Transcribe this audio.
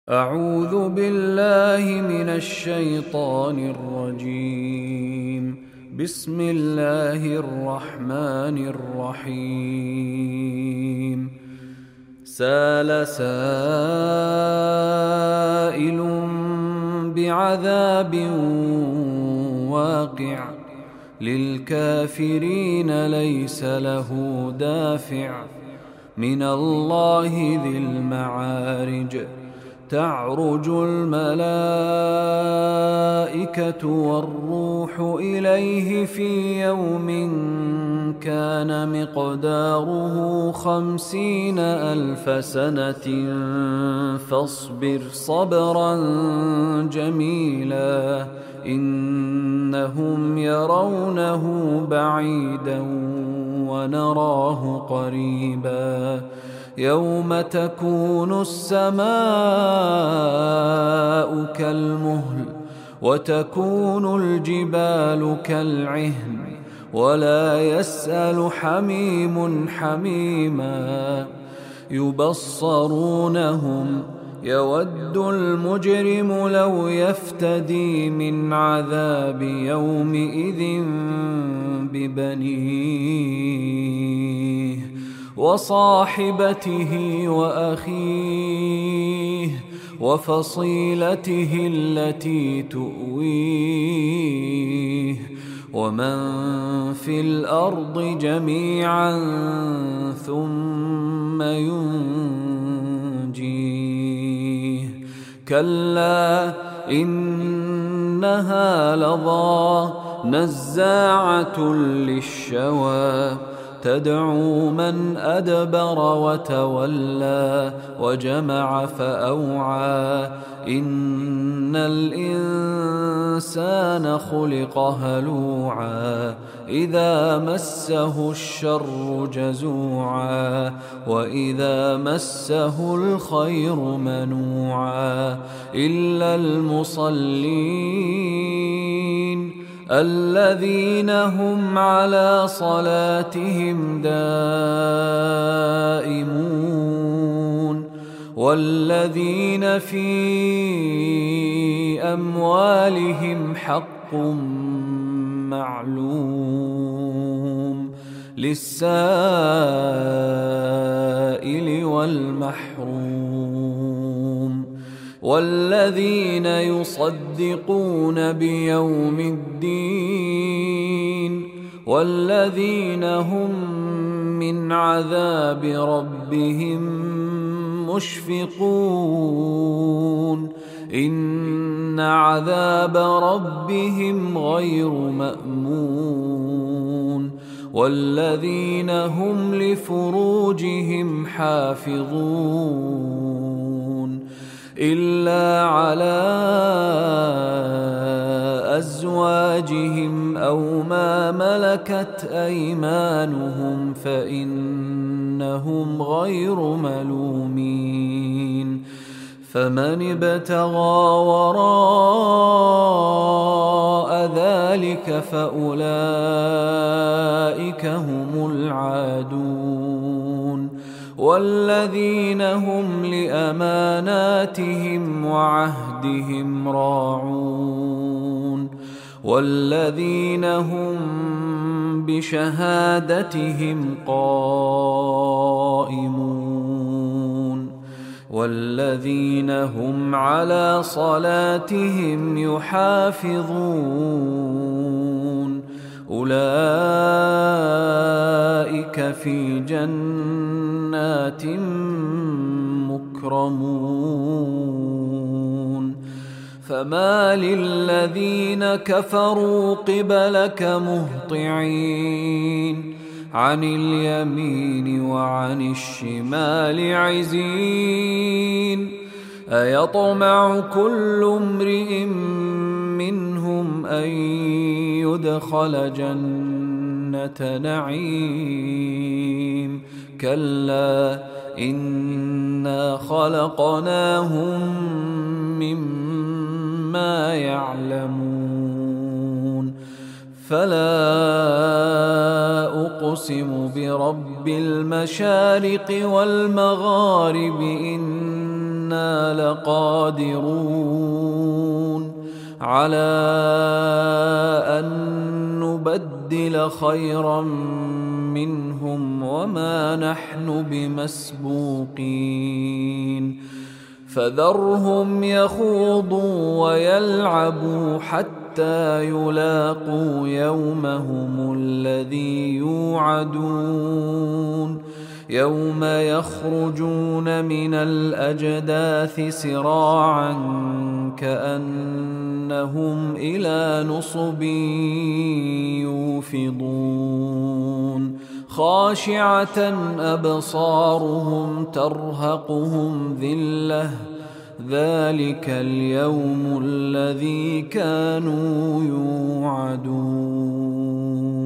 أعوذ بالله من الشيطان الرجيم. بسم الله الرحمن الرحيم. سال سائل بعذاب واقع للكافرين ليس له دافع من الله ذي المعارج. تعرج الملائكة والروح إليه في يوم كان مقداره 50,000 سنة فاصبر صبرا جميلا إنهم يرونه بعيدا ونراه قريبا يوم تكون السماء كالمهل وتكون الجبال كالعهن ولا يسأل حميم حميما يبصرونهم يود المجرم لو يفتدي من عذاب يومئذ ببنيه وصاحبته وأخيه وفصيلته التي تؤويه ومن في الأرض جميعا ثم ينجيه كلا إنها لظى نزاعة للشوى تدعو من أدبر وتولى وجمع فأوعى إن الإنسان خلق هلوعا إذا مسه الشر جزوعا وإذا مسه الخير منوعا إلا المصلين الذين هم على صلاتهم دائمون والذين في أموالهم حق معلوم للسائل والمحروم والذين يصدقون بيوم الدين والذين هم من عذاب ربهم مشفقون إن عذاب ربهم غير مأمون والذين هم لفروجهم حافظون إلا على أزواجهم أو ما ملكت أيمانهم فإنهم غير ملومين فمن ابتغى وراء ذلك فأولئك هم العادون والذين هم لأماناتهم وعهدهم راعون والذين هم بشهادتهم قائمون والذين هم على صلاتهم يحافظون أولئك في جنات مكرمون فما للذين كفروا قبلك مهطعين عن اليمين وعن الشمال عزين أيطمع كل امرئ منهم أن يدخل جنة نعيم كلا إنا خلقناهم مما يعلمون فلا أقسم برب المشارق والمغارب إن إنا لقادرون على أن نبدل خيرا منهم وما نحن بمسبوقين فذرهم يخوضوا ويلعبوا حتى يلاقوا يومهم الذي يوعدون يوم يخرجون من الأجداث سراعا كأنهم إلى نصب يوفضون خاشعة أبصارهم ترهقهم ذلة ذلك اليوم الذي كانوا يوعدون